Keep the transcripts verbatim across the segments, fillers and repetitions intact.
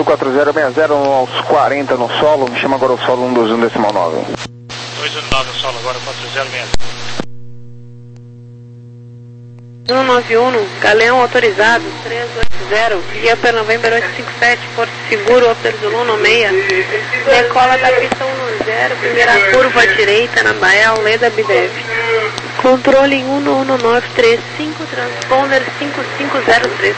Azul quatro zero seis zero aos quarenta no solo, me chama agora o solo um dois um decimal nove. dois um nove no solo agora, quatro zero seis um nove um, Galeão autorizado, três oito zero, via para November oito cinco sete, Porto Seguro, Opter Zulu no meia, decola da pista um zero, primeira curva à direita na Baía Aleda Bidev. Controle em um um nove três cinco, transponder cinco cinco zero três.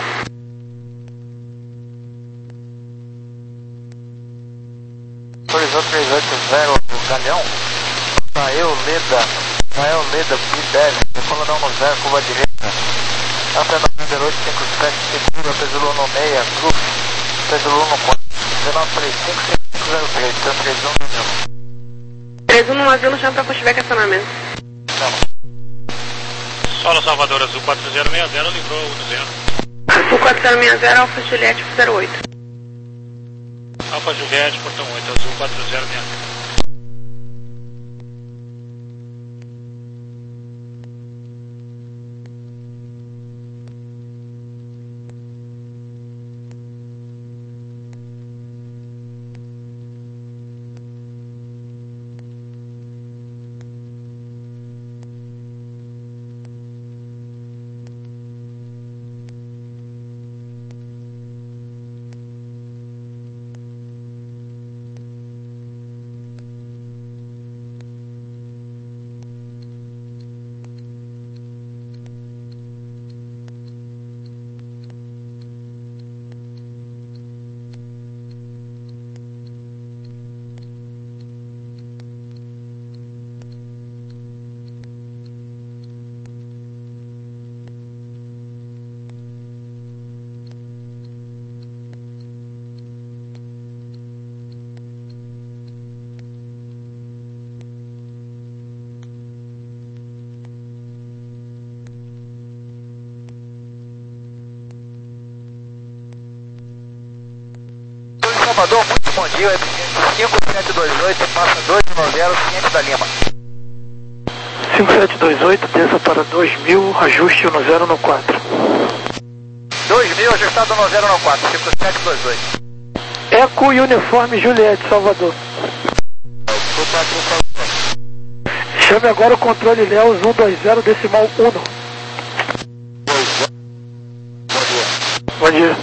Autorizou três oito zero, Galeão, Rafael Leda, Rafael Leda, Bidev, decola da um zero, curva à direita. Até November oito cinco sete, seguro, Zulu no meia, grupo, Zulu no quatro, dezenove três cinco, cinco zero três, três um no três um no navio, chama para pushback acionamento. Solo Salvador Azul quatro zero seis zero, livrou um zero. Azul quatro zero seis zero, Alfa Juliette zero oito. Alfa Juliette, portão oito, Azul quatro zero seis zero. Salvador, muito bom dia, é cinco sete dois oito, passa dois um zero, ciente da Lima. cinco sete dois oito, desça para dois mil, ajuste um zero no quatro. dois mil, ajustado um zero no quatro, cinco sete dois oito. Eco Uniforme Juliette, Salvador. Chame agora o controle Léo um dois zero decimal um. Bom dia. Bom dia.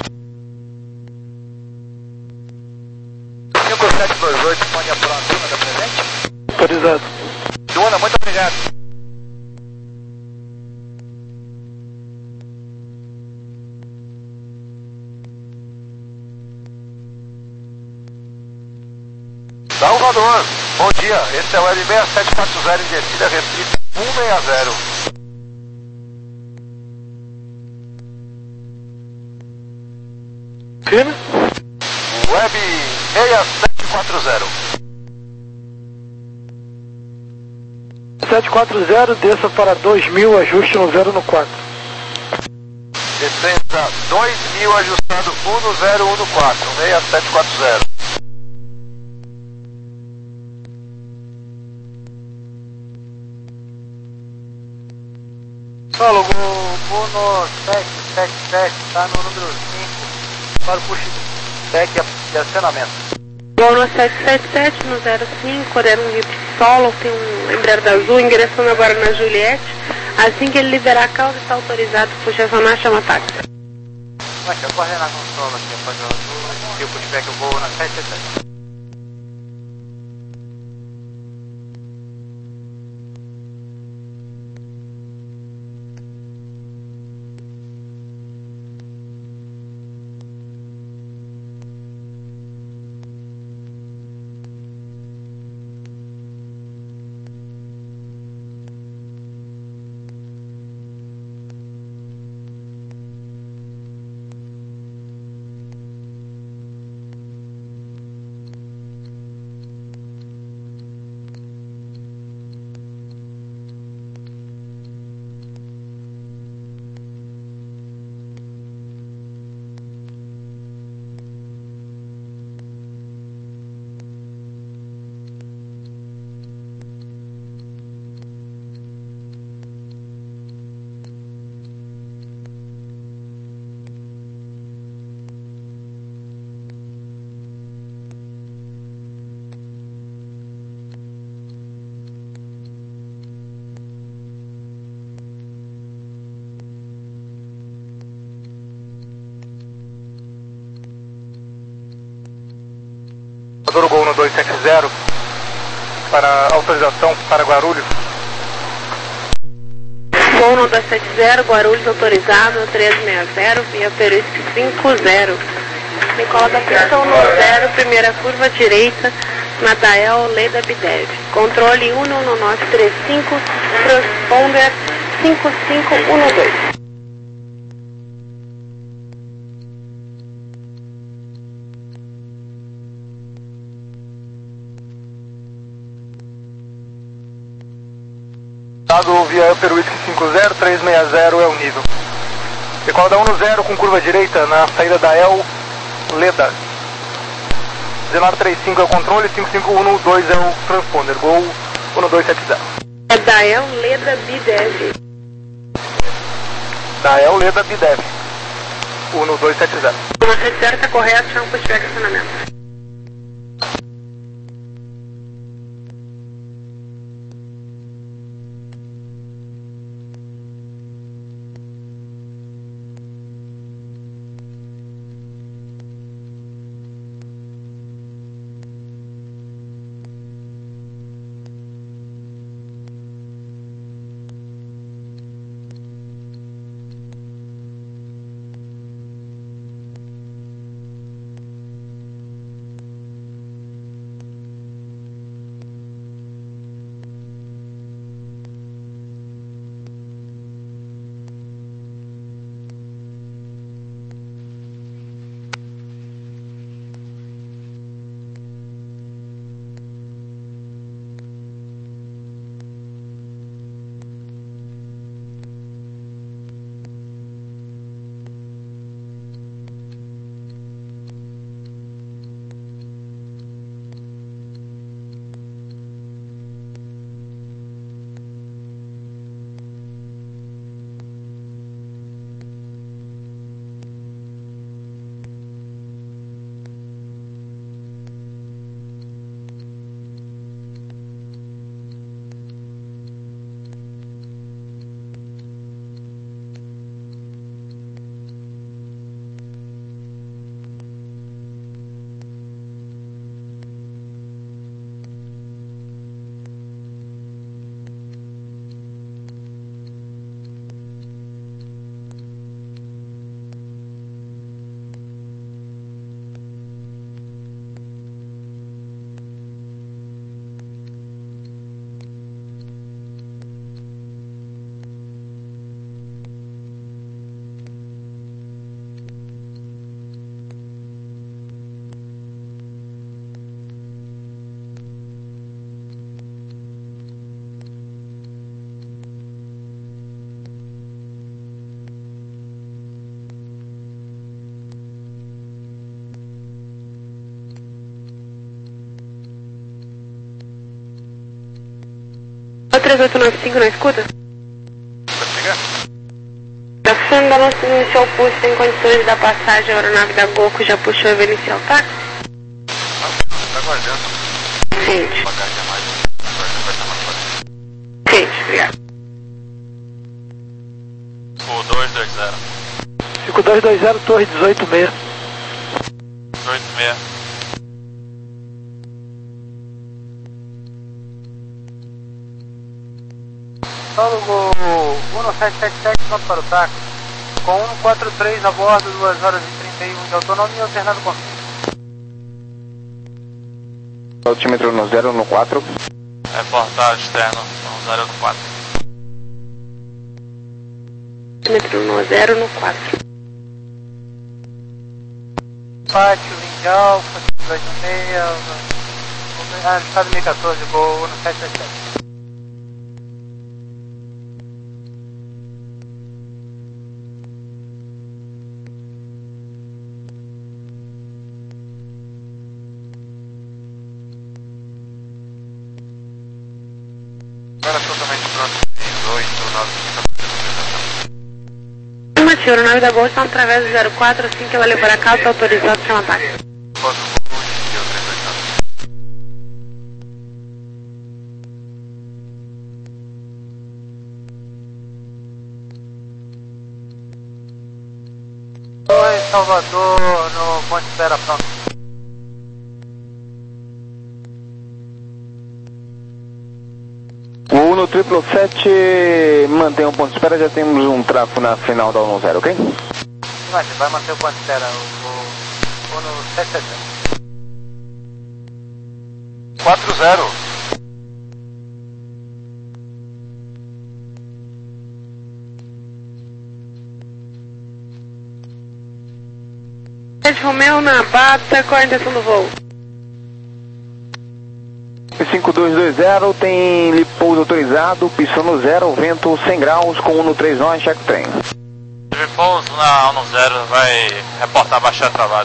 cinco sete dois oito, pode apurar a Duna da presente? Autorizado. Duna, muito obrigado. Salvador, bom dia, esse é o L seis sete quatro zero em descida restrita um seis zero. Firme? Web seis sete quatro zero. sete quatro zero, desça para dois mil, ajuste um zero no quatro. Descensa dois mil, ajustado um zero um no quatro, seis sete quatro zero. Solo, Bruno sete sete sete, está no número cinco, para o pushback de acionamento. Bono sete sete sete no zero cinco, era um solo, tem um lembrado azul, ingressando agora na Juliette. Assim que ele liberar a causa, está autorizado para acionar, chama táxi. Vai, eu corre na consola aqui, pode azul, e o pushback eu vou na sete sete sete. Agora o Gol no dois sete zero para autorização para Guarulhos. Gol no dois sete zero, Guarulhos autorizado, três seis zero, via Perisque cinco zero. Decola da pista um zero, primeira curva direita, Nadael, Leda Bidev. Controle um um nove três cinco, transponder cinco cinco um dois. Dado via Upper Whisky cinco zero, três seis zero é o nível. Decola da um zero com curva direita na saída da El Leda. dezenove trinta e cinco é o controle, cinco cinco um dois é o transponder. Gol um dois sete zero. É da El Leda Bidev. Da El Leda Bidev. um dois sete zero. um dois sete zero está correto, chama para estiver estacionamento. três oito nove cinco na escuta? A F ainda não se iniciou o pulso, tem condições de dar passagem, a aeronave da Goku já puxou e vai iniciar o táxi? Tá aguardando. Gente. Bagagem a mais. Aguardando, vai estar mais fácil. Gente, obrigado. O dois dois zero. cinco dois dois zero, torre dezoito seis. dezoito seis. Solo um sete sete sete, pronto para o táxi. Com um quatro três a bordo, duas horas e trinta e um de autonomia, alternado com Altímetro no zero no quatro. Reportagem externo, zero no quatro. Altímetro no zero no quatro. Pátio, Indy Alfa, dois seis, ah, estado dois mil e quatorze, Gol um sete sete sete. Agora totalmente pronto, oito nove Afirmativo, a aeronave da Gol está através do zero quatro, assim que ela levar a calça, autorizado, chama táxi. Posso voo e eu três oito nove. Oi, Salvador, no Monte Espera, pronto. triplo sete, mantenha o ponto de espera, já temos um tráfego na final da um zero, ok? Vai, vai manter o ponto de espera, o, o, o no sete sete zero. quatro zero. Romeu na bata, qual a intenção do voo? cinco dois dois zero, tem pouso autorizado, pistão no zero, vento cem graus, com um no três nós, check trem. Teve pouso na um zero, vai reportar baixar travado.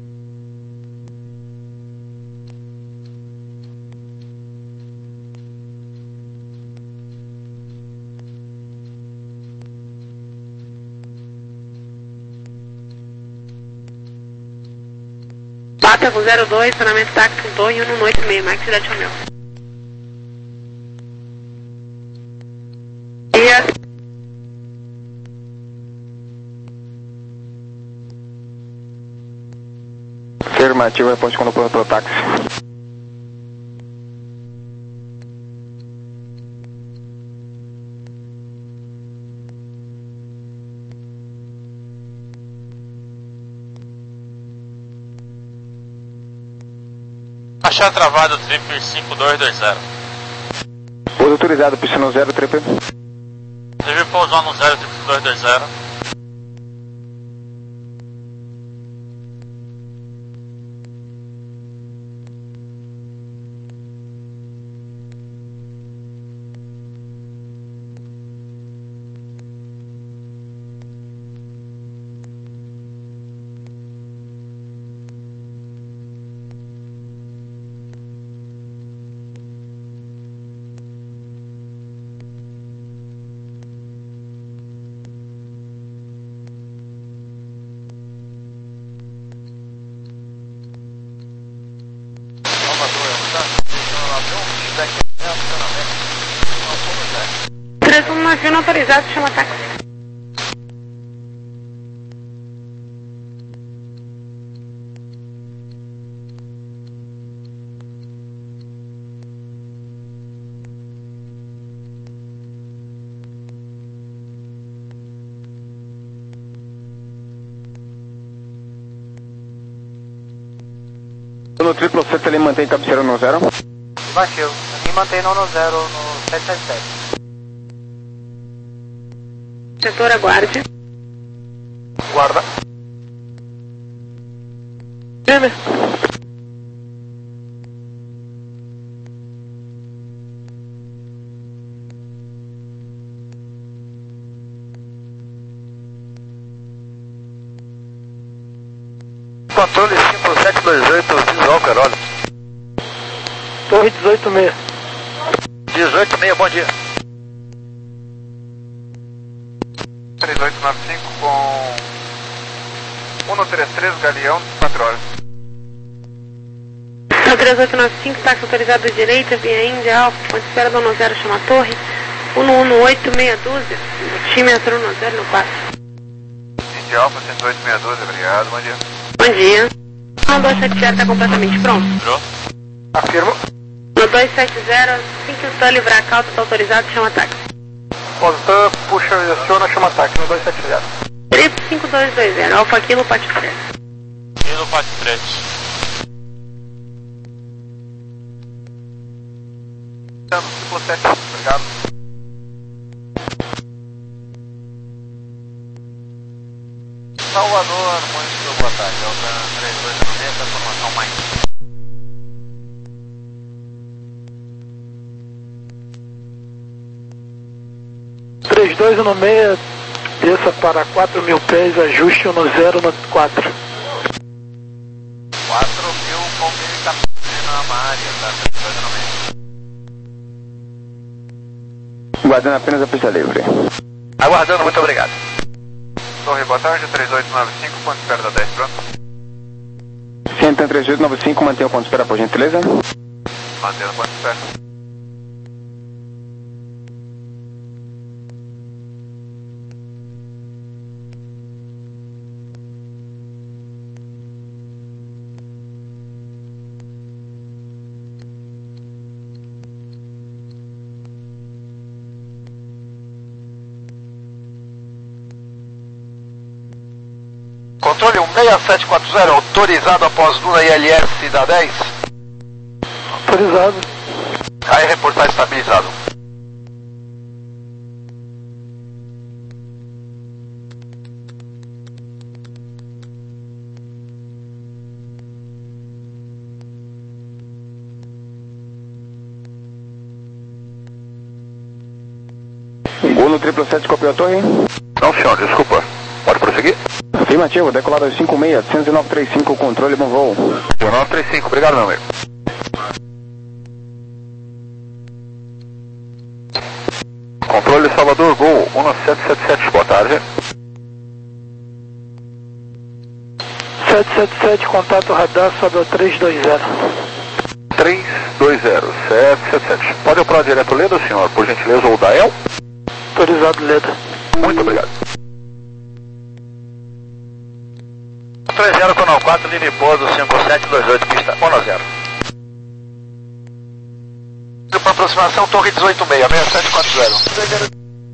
Bata com zero dois, estacionamento táxi com dois e um no oito seis, Max Cidade Romeu. Dia. Afirmativo, responde quando for pelo táxi. Baixar travado, trip cinco dois dois zero. Pouso autorizado, pistão no zero, trip. Teve pouso no zero, trip cinco dois dois zero. três um navio não autorizado, chama táxi. No triplo sete ele mantém cabeceira no zero. Baixou, a mim mantém no no zero, no sete sete sete. Setor aguarde. Guarda. Firme. Controle cinco sete dois oito, visual Carolho. Torre dezoito seis. dezoito seis, bom dia. três oito nove cinco com um no três três, Galeão, quatro horas. três oito nove cinco, táxi autorizado à direita, via Índia, Alfa, ponto de espera do um zero, chama Torre. um um oito meia dúzia, o time entrou no zero no quatro. Índia Alfa, cento e oito meia dúzia, obrigado, bom dia. Bom dia. No dois sete zero está completamente pronto. Entrou? Afirmo. No dois sete zero, assim que o TAN livrar a calça, está autorizado, chama táxi. Postan, puxa e aciona, chama ataque no dois sete zero. Trip cinco dois dois zero, Alfa Kilo, Pátio três. Kilo Pátio três. Triplo sete, obrigado. Salvador, muito boa tarde. Alta três dois noventa, formação mais. três dois um seis, desça para quatro mil pés, ajuste um zero no quatro. quatro mil com mil e quatorze na área, tá? três dois um seis. Guardando apenas a pista livre. Aguardando, muito obrigado. Torre, boa tarde, três oito nove cinco, ponto de espera da dez, pronto? Centro três oito nove cinco, mantenha o ponto de espera, por gentileza. Mantendo o ponto de espera. Controle um seis sete quatro zero, autorizado após Luna I L S da dez. Autorizado. Aí reportar estabilizado. Gol no triplo sete, copiou a torre. Não, senhor, desculpa. Pode prosseguir? Afirmativo, decolado cinco seis, oito nove três cinco, controle, bom voo. um nove três cinco, obrigado, meu amigo. Controle Salvador, Gol um nove sete sete sete, boa tarde. sete sete sete, contato radar, sobe ao três dois zero. três dois zero, sete sete sete. Pode operar direto Leda, senhor, por gentileza, ou da E L? Autorizado, Leda. Muito obrigado. três zero, canal quatro, livre pouso, cinco sete dois oito, pista um zero. Para aproximação, torre dezoito seis, seis sete quatro zero.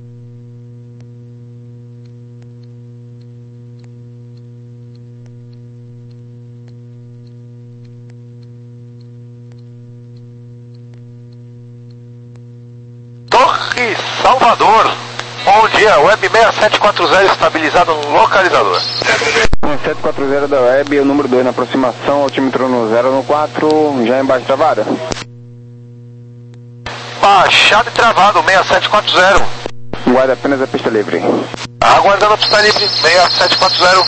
Torre Salvador. Bom dia, Web seis sete quatro zero estabilizado no localizador. seis sete quatro zero da Web, o número dois na aproximação, altímetro no zero no quatro, já embaixo travada. Baixado e travado, seis sete quatro zero. Guarda apenas a pista livre. Aguardando a pista livre, seis sete quatro zero.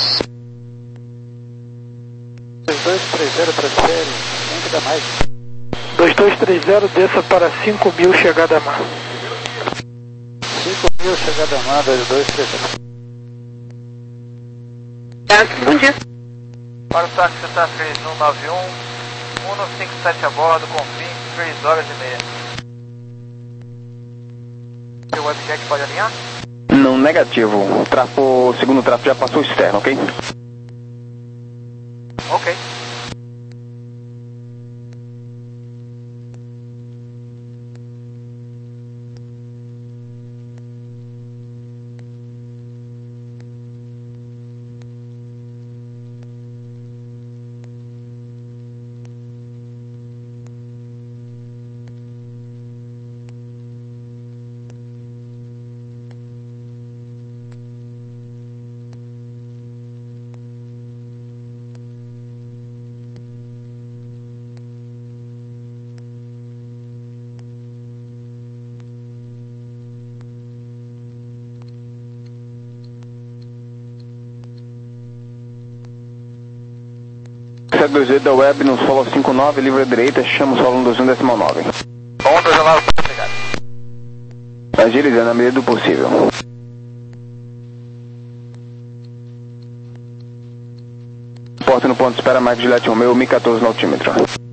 dois dois três zero, transfere, nem dá mais. dois dois três zero, desça para cinco mil, chegada a mar. cinco mil, chegada a mar, dois dois três zero. Bom dia. Para o táxi Santa Fe um nove um, um cinco sete a bordo, com fim, três horas e meia. Seu webjet pode alinhar? Não, negativo. O trafo, o segundo trafo já passou externo, ok? Ok. sete dois oito da Web no solo cinco nove, livre à direita, chama o solo no dois um decimal nove. um dois nove, obrigado. Agilizando na medida do possível. Porta no ponto de espera, Mike Juliette Romeo, M quatorze no altímetro.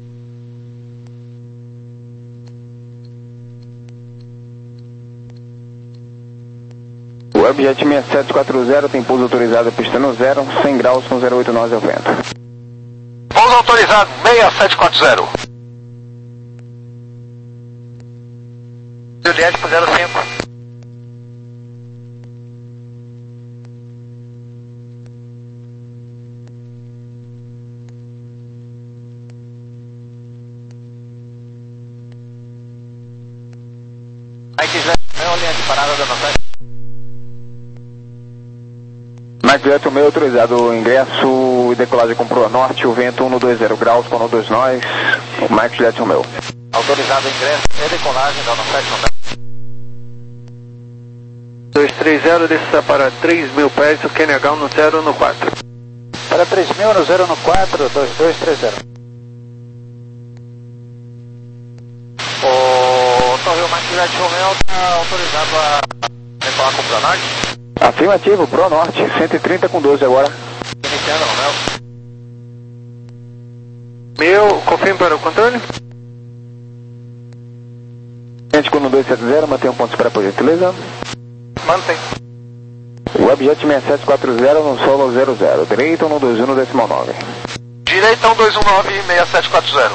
Webjet seis sete quatro zero tem pouso autorizado, pista no zero, cem graus com zero oito nós ao vento. Pouso autorizado, seis sete quatro zero. Juliette por zero cinco. Mike Juliette, é linha de parada da nossa. Mike Juliette Romeo autorizado, ingresso e decolagem com proa norte, o vento um dois zero graus, com dois nós, Mike Juliette Romeo. Autorizado ingresso e decolagem da nossa sete dois três zero, desça para três mil pés, o Q N H no zero no quatro. Para três mil no zero no quatro, dois dois três zero. O Torre Mike Juliette Romeo está autorizado a decolar com proa norte? Afirmativo, Pro Norte, cento e trinta com doze agora. Iniciando, Romeo. Meu, confirme para o controle. Gente com dois sete zero, mantém um ponto de espera por gentileza. Mantém. Webjet seis sete quatro zero no solo zero zero, direita no dois um no decimal nove. Direita um dois um nove, seis sete quatro zero.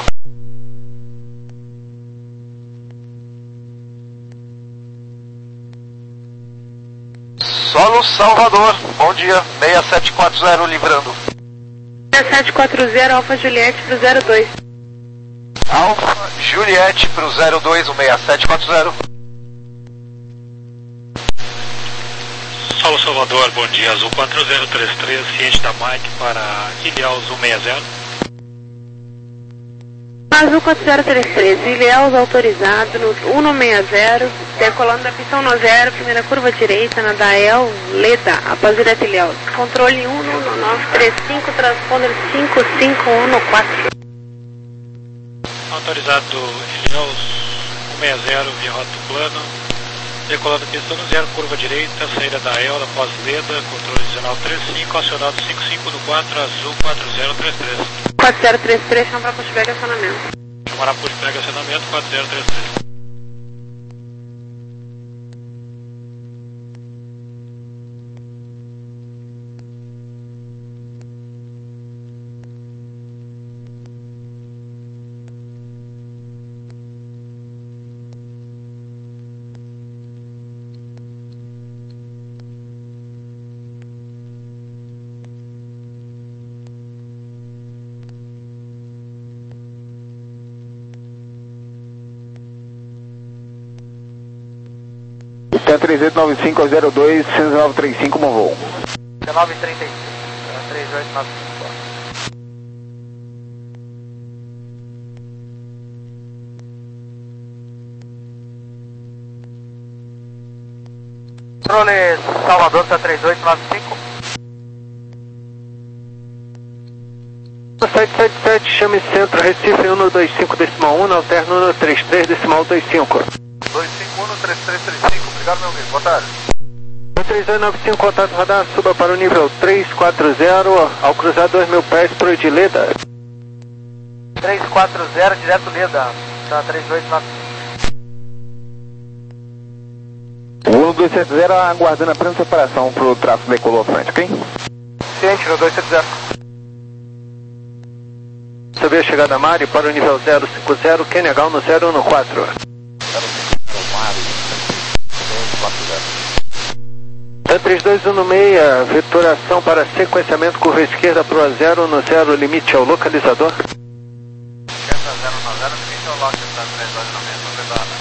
Solo Salvador, bom dia, seis sete quatro zero livrando. seis sete quatro zero, Alfa Juliette pro zero dois. Alfa Juliette pro zero dois, o seis sete quatro zero. Solo Salvador, bom dia, Azul quatro zero três três, ciente da Mike para Ilhéus cento e sessenta. Azul quatro zero três três, Ilhéus autorizado no cento e sessenta, decolando da pista cento e zero, primeira curva direita na Dael, Leda, após direto Ilhéus. Controle um nove três cinco, transponder cinco cinco um quatro. Autorizado Ilhéus cento e sessenta, via rota do plano, decolando pista cento e zero, curva direita, saída da El, após Leda, controle dezenove trinta e cinco, acionado cinco cinco no quatro, Azul quatro zero três três. quatro zero três três, chama para pushback acionamento. Chamará pushback acionamento quatro zero três três. três oito nove cinco zero dois, nove três cinco, bom voo. dezenove trinta e cinco, três oito nove cinco. Controle Salvador, tá três oito nove cinco. sete sete sete, chame centro, Recife um dois cinco decimal um, alterno um três três decimal dois cinco. dois cinco um, três três três cinco, obrigado meu amigo, boa tarde. três oito nove cinco, contato radar, suba para o nível três quatro zero, ao cruzar dois mil pés para o de Leda. três quatro zero, direto Leda, tá três oito nove cinco. O dois sete zero aguardando a plena separação para o tráfego decolou à frente, ok? Ciente, no dois sete zero. Subir a chegada Mari para o nível zero cinco zero, Kenegal no zero um quatro. T três dois um seis, veturação para sequenciamento, curva esquerda para o zero no zero, limite ao localizador. zero no zero, limite ao localizador, três dois um seis, obrigado.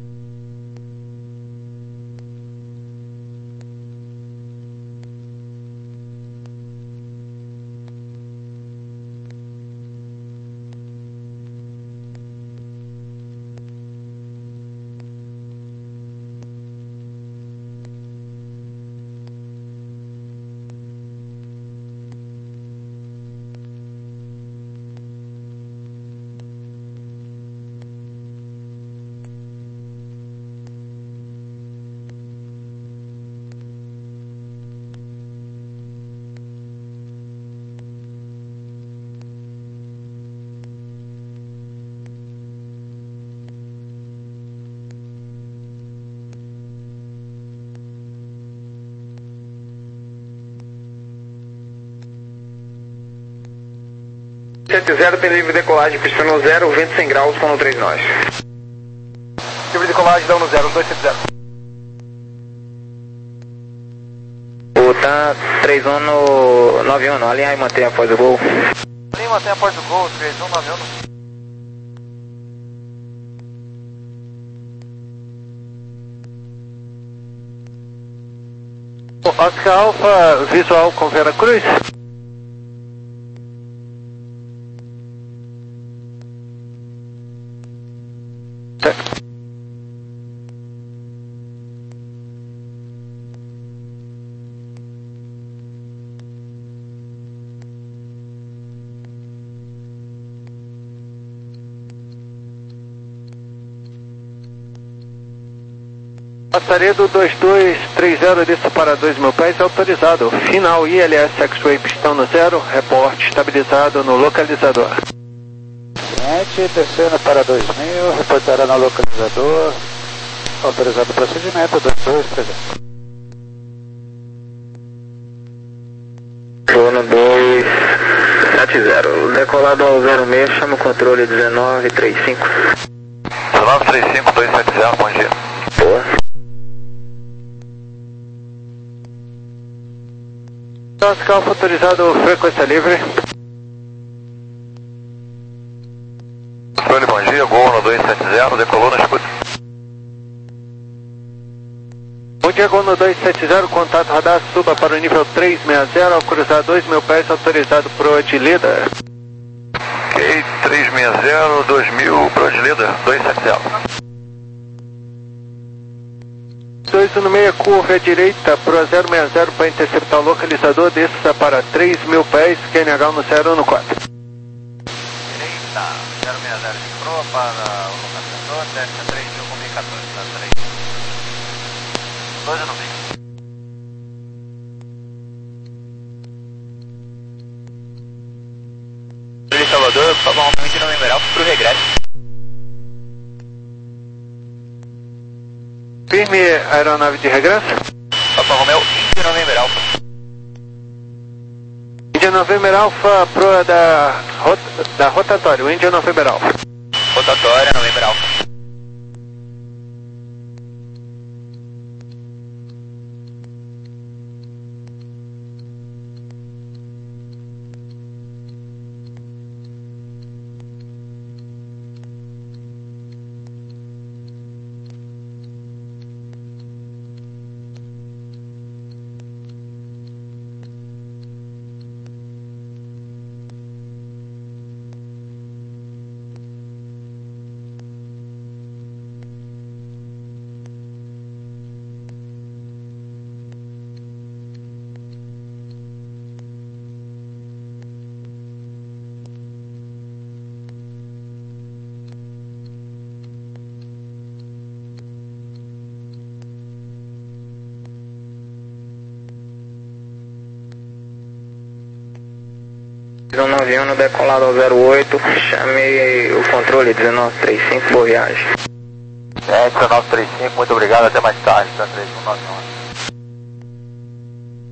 sete zero, tem livre decolagem, pista no zero, vento cem graus, sono três nós. Livre decolagem, dá no zero, dois sete zero. O tá três um no nove um, alinhar e manter após o gol. Alinha e mantém após o gol, três um nove um. Oscar Alfa, visual com Vera Cruz. Passaredo dois dois três zero, desça para dois mil pés, autorizado. Final I L S X-Ray, pistão no zero, reporte estabilizado no localizador. Ciente, descendo para dois mil, reportará no localizador, autorizado o procedimento, dois dois três zero. Sono dois sete zero, decolado ao zero seis, chama o controle dezenove trinta e cinco. dezenove trinta e cinco, dois sete zero, bom dia. Boa. Oscar Alfa autorizado, frequência livre. Controle, bom dia, Gol no dois sete zero, decolou na escuta. Bom dia, Gol no dois sete zero, contato radar, suba para o nível três seis zero, ao cruzar dois mil pés, autorizado pro Adilida. Ok, três seis zero, dois mil pro Adilida, dois sete zero. dois um seis, curva à direita pro zero seis zero para interceptar o localizador, desça para três mil pés, Q N H um zero um quatro. Direita, zero seis zero de proa para o localizador, desce três mil com mil e quatorze, tá três. dois no meio. De Salvador, por favor, aumento no numeral pro regresso. Firme, aeronave de regresso. Papa Romeo, Índio November Alpha. Índia November Alpha, proa da, rot, da rotatória, Índia November Alpha. Rotatória, November Alpha. um nove um decolado ao zero oito, chame o controle dezenove trinta e cinco, boa viagem. É, dezenove trinta e cinco, muito obrigado, até mais tarde, tá três um nove um.